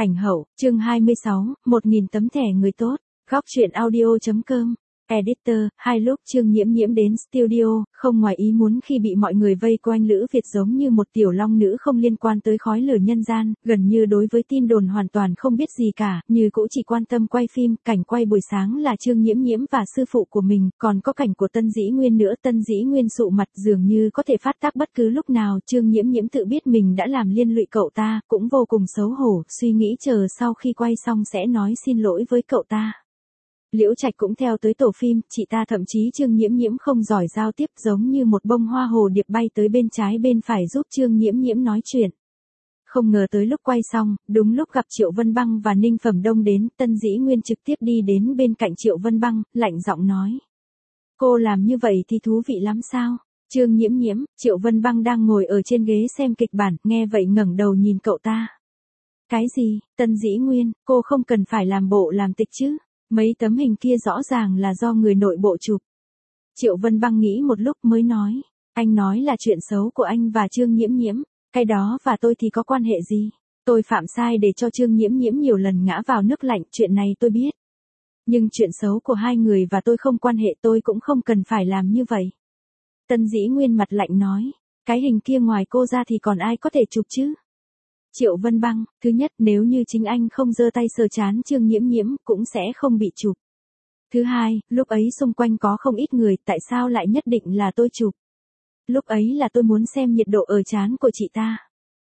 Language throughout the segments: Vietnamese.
Ảnh hậu, chương 26, 1000 tấm thẻ người tốt. Góc truyện audio.com. Editor, hai lúc Trương Nhiễm Nhiễm đến studio, không ngoài ý muốn khi bị mọi người vây quanh Lữ Việt giống như một tiểu long nữ không liên quan tới khói lửa nhân gian, gần như đối với tin đồn hoàn toàn không biết gì cả, như cũng chỉ quan tâm quay phim, cảnh quay buổi sáng là Trương Nhiễm Nhiễm và sư phụ của mình, còn có cảnh của Tân Dĩ Nguyên nữa. Tân Dĩ Nguyên sụ mặt dường như có thể phát tác bất cứ lúc nào. Trương Nhiễm Nhiễm tự biết mình đã làm liên lụy cậu ta, cũng vô cùng xấu hổ, suy nghĩ chờ sau khi quay xong sẽ nói xin lỗi với cậu ta. Liễu Trạch cũng theo tới tổ phim, chị ta thậm chí Trương Nhiễm Nhiễm không giỏi giao tiếp, giống như một bông hoa hồ điệp bay tới bên trái bên phải giúp Trương Nhiễm Nhiễm nói chuyện. Không ngờ tới lúc quay xong, đúng lúc gặp Triệu Vân Băng và Ninh Phẩm Đông đến, Tân Dĩ Nguyên trực tiếp đi đến bên cạnh Triệu Vân Băng, lạnh giọng nói. Cô làm như vậy thì thú vị lắm sao? Trương Nhiễm Nhiễm, Triệu Vân Băng đang ngồi ở trên ghế xem kịch bản, nghe vậy ngẩng đầu nhìn cậu ta. Cái gì, Tân Dĩ Nguyên, cô không cần phải làm bộ làm tịch chứ? Mấy tấm hình kia rõ ràng là do người nội bộ chụp. Triệu Vân Băng nghĩ một lúc mới nói. Anh nói là chuyện xấu của anh và Trương Nhiễm Nhiễm. Cái đó và tôi thì có quan hệ gì? Tôi phạm sai để cho Trương Nhiễm Nhiễm nhiều lần ngã vào nước lạnh, chuyện này tôi biết. Nhưng chuyện xấu của hai người và tôi không quan hệ, tôi cũng không cần phải làm như vậy. Tân Dĩ Nguyên mặt lạnh nói. Cái hình kia ngoài cô ra thì còn ai có thể chụp chứ? Triệu Vân Băng, thứ nhất, nếu như chính anh không giơ tay sờ chán Trương Nhiễm Nhiễm, cũng sẽ không bị chụp. Thứ hai, lúc ấy xung quanh có không ít người, tại sao lại nhất định là tôi chụp? Lúc ấy là tôi muốn xem nhiệt độ ở trán của chị ta.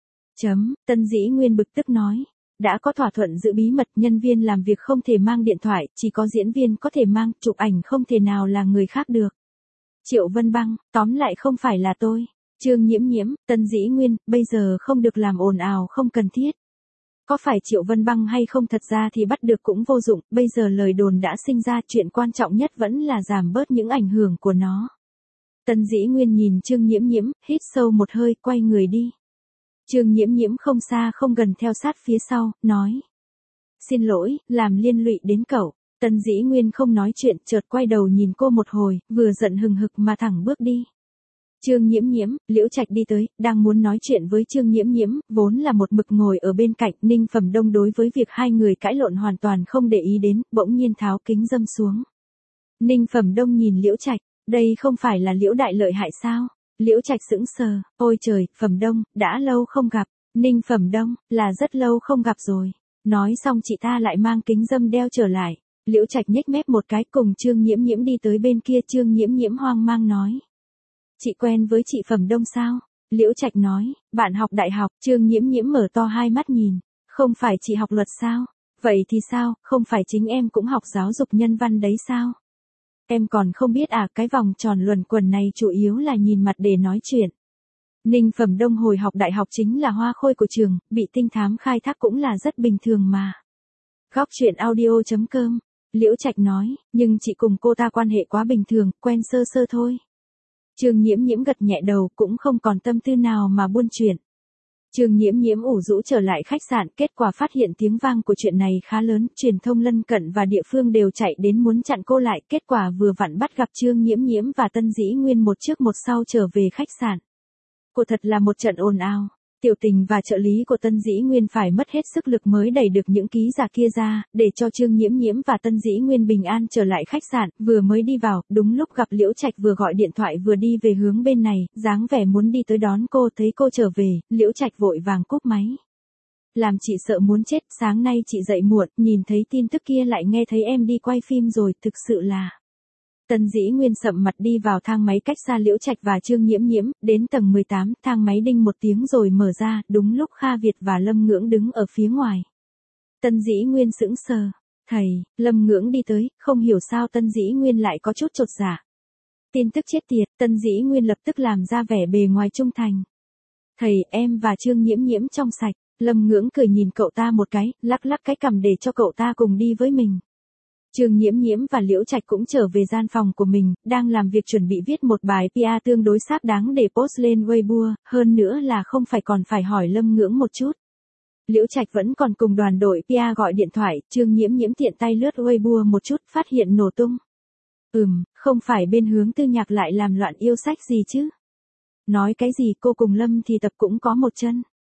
Tân Dĩ Nguyên bực tức nói. Đã có thỏa thuận giữ bí mật, nhân viên làm việc không thể mang điện thoại, chỉ có diễn viên có thể mang, chụp ảnh không thể nào là người khác được. Triệu Vân Băng, tóm lại không phải là tôi. Trương Nhiễm Nhiễm, Tân Dĩ Nguyên, bây giờ không được làm ồn ào không cần thiết. Có phải Triệu Vân Băng hay không, thật ra thì bắt được cũng vô dụng, bây giờ lời đồn đã sinh ra, chuyện quan trọng nhất vẫn là giảm bớt những ảnh hưởng của nó. Tân Dĩ Nguyên nhìn Trương Nhiễm Nhiễm, hít sâu một hơi, quay người đi. Trương Nhiễm Nhiễm không xa không gần theo sát phía sau, nói. Xin lỗi, làm liên lụy đến cậu. Tân Dĩ Nguyên không nói chuyện, chợt quay đầu nhìn cô một hồi, vừa giận hừng hực mà thẳng bước đi. Trương Nhiễm Nhiễm, Liễu Trạch đi tới, đang muốn nói chuyện với Trương Nhiễm Nhiễm, vốn là một mực ngồi ở bên cạnh. Ninh Phẩm Đông đối với việc hai người cãi lộn hoàn toàn không để ý đến, bỗng nhiên tháo kính dâm xuống. Ninh Phẩm Đông nhìn Liễu Trạch, đây không phải là Liễu đại lợi hại sao? Liễu Trạch sững sờ, ôi trời, Phẩm Đông, đã lâu không gặp. Ninh Phẩm Đông, là rất lâu không gặp rồi. Nói xong chị ta lại mang kính dâm đeo trở lại. Liễu Trạch nhếch mép một cái, cùng Trương Nhiễm Nhiễm đi tới bên kia. Trương Nhiễm Nhiễm hoang mang nói. Chị quen với chị Phẩm Đông sao? Liễu Trạch nói, bạn học đại học. Trương Nhiễm Nhiễm mở to hai mắt nhìn. Không phải chị học luật sao? Vậy thì sao, không phải chính em cũng học giáo dục nhân văn đấy sao? Em còn không biết à, cái vòng tròn luẩn quẩn này chủ yếu là nhìn mặt để nói chuyện. Ninh Phẩm Đông hồi học đại học chính là hoa khôi của trường, bị tinh thám khai thác cũng là rất bình thường mà. Góc truyện audio.com. Liễu Trạch nói, nhưng chị cùng cô ta quan hệ quá bình thường, quen sơ sơ thôi. Trương Nhiễm Nhiễm gật nhẹ đầu, cũng không còn tâm tư nào mà buôn chuyện. Trương Nhiễm Nhiễm ủ rũ trở lại khách sạn, kết quả phát hiện tiếng vang của chuyện này khá lớn, truyền thông lân cận và địa phương đều chạy đến muốn chặn cô lại, kết quả vừa vặn bắt gặp Trương Nhiễm Nhiễm và Tân Dĩ Nguyên một trước một sau trở về khách sạn. Cô thật là một trận ồn ào. Tiểu Tình và trợ lý của Tân Dĩ Nguyên phải mất hết sức lực mới đẩy được những ký giả kia ra, để cho Trương Nhiễm Nhiễm và Tân Dĩ Nguyên bình an trở lại khách sạn. Vừa mới đi vào, đúng lúc gặp Liễu Trạch vừa gọi điện thoại vừa đi về hướng bên này, dáng vẻ muốn đi tới đón cô. Thấy cô trở về, Liễu Trạch vội vàng cúp máy. Làm chị sợ muốn chết, sáng nay chị dậy muộn, nhìn thấy tin tức kia lại nghe thấy em đi quay phim rồi, thực sự là... Tân Dĩ Nguyên sậm mặt đi vào thang máy cách xa Liễu Trạch và Trương Nhiễm Nhiễm, đến tầng 18, thang máy đinh một tiếng rồi mở ra, đúng lúc Kha Việt và Lâm Ngưỡng đứng ở phía ngoài. Tân Dĩ Nguyên sững sờ, thầy, Lâm Ngưỡng đi tới, không hiểu sao Tân Dĩ Nguyên lại có chút chột dạ. Tin tức chết tiệt, Tân Dĩ Nguyên lập tức làm ra vẻ bề ngoài trung thành. Thầy, em và Trương Nhiễm Nhiễm trong sạch. Lâm Ngưỡng cười nhìn cậu ta một cái, lắc lắc cái cằm để cho cậu ta cùng đi với mình. Trương Nhiễm Nhiễm và Liễu Trạch cũng trở về gian phòng của mình, đang làm việc chuẩn bị viết một bài PR tương đối xác đáng để post lên Weibo, hơn nữa là không phải còn phải hỏi Lâm Ngưỡng một chút. Liễu Trạch vẫn còn cùng đoàn đội PR gọi điện thoại, Trương Nhiễm Nhiễm tiện tay lướt Weibo một chút, phát hiện nổ tung. Không phải bên Hướng Tư Nhạc lại làm loạn yêu sách gì chứ? Nói cái gì, cô cùng Lâm thì tập cũng có một chân.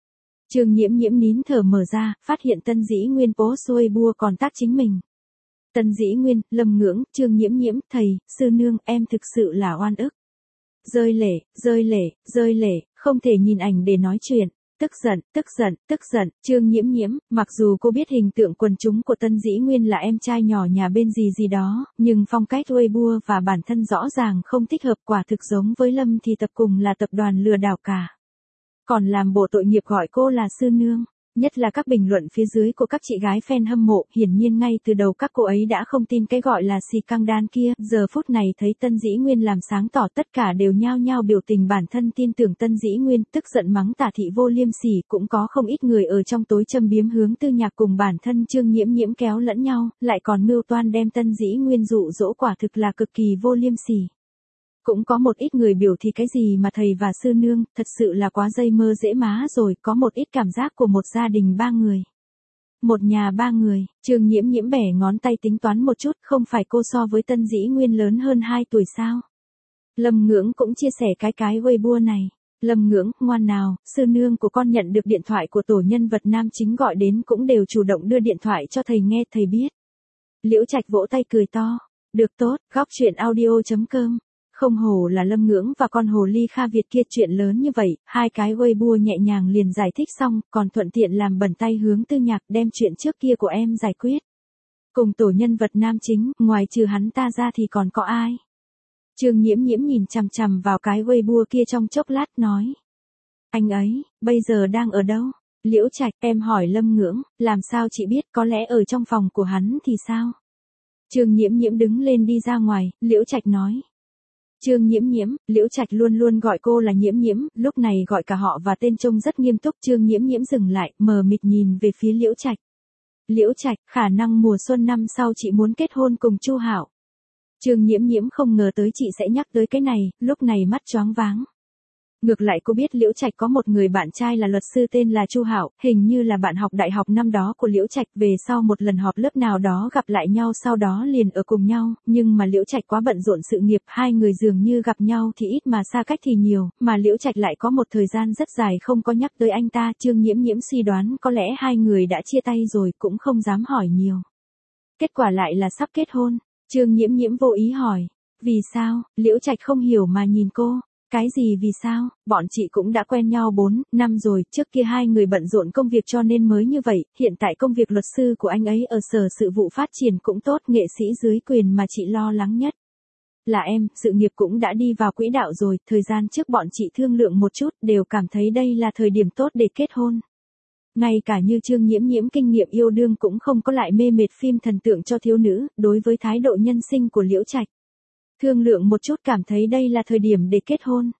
Trương Nhiễm Nhiễm nín thở mở ra, phát hiện Tân Dĩ Nguyên post Weibo còn tag chính mình. Tân Dĩ Nguyên, Lâm Ngưỡng, Trương Nhiễm Nhiễm, thầy, sư nương, em thực sự là oan ức. Rơi lệ, rơi lệ, rơi lệ, không thể nhìn ảnh để nói chuyện. Tức giận, tức giận, tức giận, Trương Nhiễm Nhiễm, mặc dù cô biết hình tượng quần chúng của Tân Dĩ Nguyên là em trai nhỏ nhà bên gì gì đó, nhưng phong cách Weibo và bản thân rõ ràng không thích hợp, quả thực giống với Lâm thì tập cùng là tập đoàn lừa đảo cả. Còn làm bộ tội nghiệp gọi cô là sư nương. Nhất là các bình luận phía dưới của các chị gái fan hâm mộ, hiển nhiên ngay từ đầu các cô ấy đã không tin cái gọi là xì căng đan kia, giờ phút này thấy Tân Dĩ Nguyên làm sáng tỏ tất cả đều nhao nhao biểu tình bản thân tin tưởng Tân Dĩ Nguyên, tức giận mắng Tả thị vô liêm sỉ, cũng có không ít người ở trong tối châm biếm hướng Tư Nhạc cùng bản thân Trương Nhiễm Nhiễm kéo lẫn nhau, lại còn mưu toan đem Tân Dĩ Nguyên dụ dỗ, quả thực là cực kỳ vô liêm sỉ. Cũng có một ít người biểu thì cái gì mà thầy và sư nương, thật sự là quá dây mơ dễ má rồi, có một ít cảm giác của một gia đình 3 người. Một nhà 3 người, Trương Nhiễm Nhiễm bẻ ngón tay tính toán một chút, không phải cô so với Tân Dĩ Nguyên lớn hơn 2 tuổi sao? Lâm Ngưỡng cũng chia sẻ cái Weibo này. Lâm Ngưỡng, ngoan nào, sư nương của con nhận được điện thoại của tổ nhân vật nam chính gọi đến cũng đều chủ động đưa điện thoại cho thầy nghe, thầy biết. Liễu Trạch vỗ tay cười to. Được tốt, góc chuyện audio.com. Không hổ là Lâm Ngưỡng và con hồ ly Kha Việt kia, chuyện lớn như vậy, hai cái Weibo nhẹ nhàng liền giải thích xong, còn thuận tiện làm bẩn tay hướng Tư Nhạc đem chuyện trước kia của em giải quyết. Cùng tổ nhân vật nam chính, ngoài trừ hắn ta ra thì còn có ai? Trương Nhiễm Nhiễm nhìn chằm chằm vào cái Weibo kia trong chốc lát nói. Anh ấy, bây giờ đang ở đâu? Liễu Trạch, em hỏi Lâm Ngưỡng, làm sao chị biết, có lẽ ở trong phòng của hắn thì sao? Trương Nhiễm Nhiễm đứng lên đi ra ngoài, Liễu Trạch nói. Trương Nhiễm Nhiễm, Liễu Trạch luôn luôn gọi cô là Nhiễm Nhiễm, lúc này gọi cả họ và tên trông rất nghiêm túc. Trương Nhiễm Nhiễm dừng lại, mờ mịt nhìn về phía Liễu Trạch. Liễu Trạch, khả năng mùa xuân năm sau chị muốn kết hôn cùng Chu Hạo. Trương Nhiễm Nhiễm không ngờ tới chị sẽ nhắc tới cái này, lúc này mắt choáng váng. Ngược lại cô biết Liễu Trạch có một người bạn trai là luật sư tên là Chu Hạo, hình như là bạn học đại học năm đó của Liễu Trạch, về sau một lần họp lớp nào đó gặp lại nhau, sau đó liền ở cùng nhau, nhưng mà Liễu Trạch quá bận rộn sự nghiệp, hai người dường như gặp nhau thì ít mà xa cách thì nhiều, mà Liễu Trạch lại có một thời gian rất dài không có nhắc tới anh ta. Trương Nhiễm Nhiễm suy đoán có lẽ hai người đã chia tay rồi, cũng không dám hỏi nhiều. Kết quả lại là sắp kết hôn. Trương Nhiễm Nhiễm vô ý hỏi, vì sao? Liễu Trạch không hiểu mà nhìn cô. Cái gì vì sao, bọn chị cũng đã quen nhau 4 năm rồi, trước kia hai người bận rộn công việc cho nên mới như vậy, hiện tại công việc luật sư của anh ấy ở sở sự vụ phát triển cũng tốt, nghệ sĩ dưới quyền mà chị lo lắng nhất là em, sự nghiệp cũng đã đi vào quỹ đạo rồi, thời gian trước bọn chị thương lượng một chút, đều cảm thấy đây là thời điểm tốt để kết hôn. Ngay cả như Trương Nhiễm Nhiễm kinh nghiệm yêu đương cũng không có, lại mê mệt phim thần tượng cho thiếu nữ, đối với thái độ nhân sinh của Liễu Trạch. Thương lượng một chút cảm thấy đây là thời điểm để kết hôn.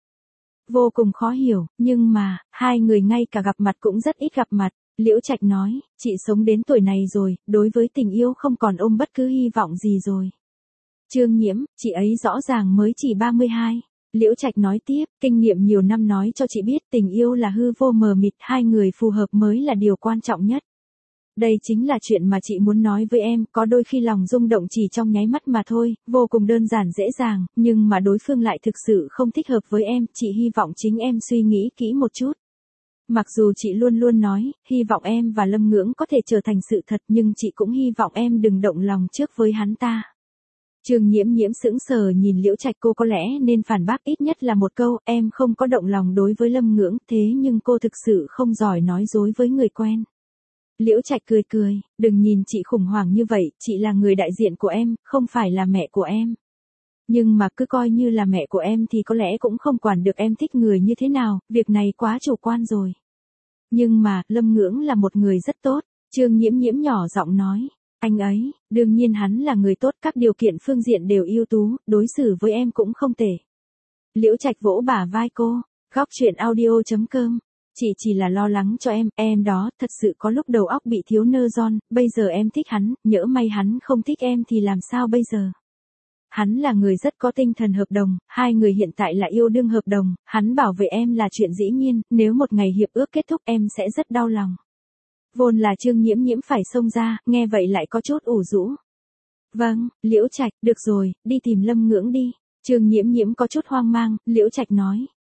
Vô cùng khó hiểu, nhưng mà, hai người ngay cả gặp mặt cũng rất ít gặp mặt. Liễu Trạch nói, chị sống đến tuổi này rồi, đối với tình yêu không còn ôm bất cứ hy vọng gì rồi. Trương Nhiễm, chị ấy rõ ràng mới chỉ 32. Liễu Trạch nói tiếp, kinh nghiệm nhiều năm nói cho chị biết tình yêu là hư vô mờ mịt, hai người phù hợp mới là điều quan trọng nhất. Đây chính là chuyện mà chị muốn nói với em, có đôi khi lòng rung động chỉ trong nháy mắt mà thôi, vô cùng đơn giản dễ dàng, nhưng mà đối phương lại thực sự không thích hợp với em, chị hy vọng chính em suy nghĩ kỹ một chút. Mặc dù chị luôn luôn nói, hy vọng em và Lâm Ngưỡng có thể trở thành sự thật, nhưng chị cũng hy vọng em đừng động lòng trước với hắn ta. Trương Nhiễm Nhiễm sững sờ nhìn Liễu Trạch, cô có lẽ nên phản bác ít nhất là một câu, em không có động lòng đối với Lâm Ngưỡng, thế nhưng cô thực sự không giỏi nói dối với người quen. Liễu Trạch cười cười, đừng nhìn chị khủng hoảng như vậy, chị là người đại diện của em, không phải là mẹ của em. Nhưng mà cứ coi như là mẹ của em thì có lẽ cũng không quản được em thích người như thế nào, việc này quá chủ quan rồi. Nhưng mà, Lâm Ngưỡng là một người rất tốt, Trương Nhiễm Nhiễm nhỏ giọng nói, anh ấy, đương nhiên hắn là người tốt, các điều kiện phương diện đều ưu tú, đối xử với em cũng không tệ. Liễu Trạch vỗ bả vai cô, góc chuyện audio.com. Chị chỉ là lo lắng cho em đó, thật sự có lúc đầu óc bị thiếu nơ giòn, bây giờ em thích hắn, nhỡ may hắn không thích em thì làm sao bây giờ? Hắn là người rất có tinh thần hợp đồng, hai người hiện tại là yêu đương hợp đồng, hắn bảo vệ em là chuyện dĩ nhiên, nếu một ngày hiệp ước kết thúc em sẽ rất đau lòng. Vốn là Trương Nhiễm Nhiễm phải xông ra, nghe vậy lại có chút ủ rũ. Vâng, Liễu Trạch, được rồi, đi tìm Lâm Ngưỡng đi. Trương Nhiễm Nhiễm có chút hoang mang, Liễu Trạch nói.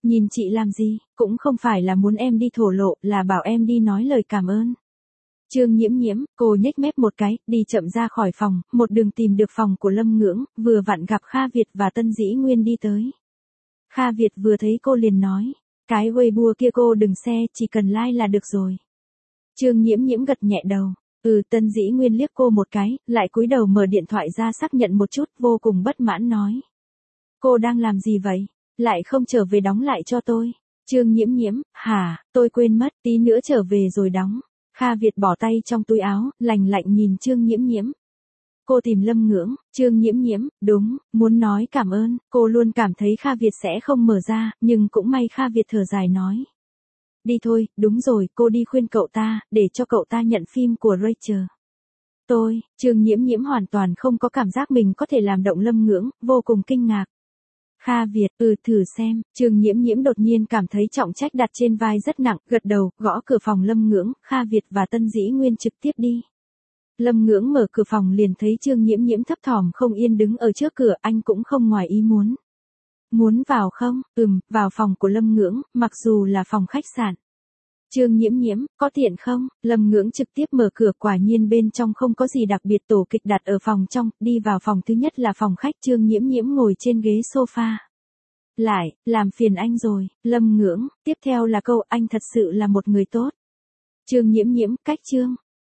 Nhìn chị làm gì, cũng không phải là muốn em đi thổ lộ, là bảo em đi nói lời cảm ơn. Trương Nhiễm Nhiễm, cô nhếch mép một cái, đi chậm ra khỏi phòng, một đường tìm được phòng của Lâm Ngưỡng, vừa vặn gặp Kha Việt và Tân Dĩ Nguyên đi tới. Kha Việt vừa thấy cô liền nói, cái Weibo kia cô đừng xe, chỉ cần like là được rồi. Trương Nhiễm Nhiễm gật nhẹ đầu. Tân Dĩ Nguyên liếc cô một cái, lại cúi đầu mở điện thoại ra xác nhận một chút, vô cùng bất mãn nói. Cô đang làm gì vậy? Lại không trở về đóng lại cho tôi. Trương Nhiễm Nhiễm, hả, tôi quên mất, tí nữa trở về rồi đóng. Kha Việt bỏ tay trong túi áo, lạnh lạnh nhìn Trương Nhiễm Nhiễm. Cô tìm Lâm Ngưỡng, Trương Nhiễm Nhiễm, đúng, muốn nói cảm ơn, cô luôn cảm thấy Kha Việt sẽ không mở ra, nhưng cũng may Kha Việt thở dài nói. Đi thôi, đúng rồi, cô đi khuyên cậu ta, để cho cậu ta nhận phim của Rachel. Trương Nhiễm Nhiễm hoàn toàn không có cảm giác mình có thể làm động Lâm Ngưỡng, vô cùng kinh ngạc. Kha Việt, thử xem, Trương Nhiễm Nhiễm đột nhiên cảm thấy trọng trách đặt trên vai rất nặng, gật đầu, gõ cửa phòng Lâm Ngưỡng, Kha Việt và Tân Dĩ Nguyên trực tiếp đi. Lâm Ngưỡng mở cửa phòng liền thấy Trương Nhiễm Nhiễm thấp thỏm không yên đứng ở trước cửa, anh cũng không ngoài ý muốn. Muốn vào không? Vào phòng của Lâm Ngưỡng, mặc dù là phòng khách sạn. Trương Nhiễm Nhiễm, có tiện không? Lâm Ngưỡng trực tiếp mở cửa, quả nhiên bên trong không có gì đặc biệt, tổ kịch đặt ở phòng trong, đi vào phòng thứ nhất là phòng khách, Trương Nhiễm Nhiễm ngồi trên ghế sofa. Lại, làm phiền anh rồi, Lâm Ngưỡng, tiếp theo là câu anh thật sự là một người tốt. Trương Nhiễm Nhiễm, cách Trương.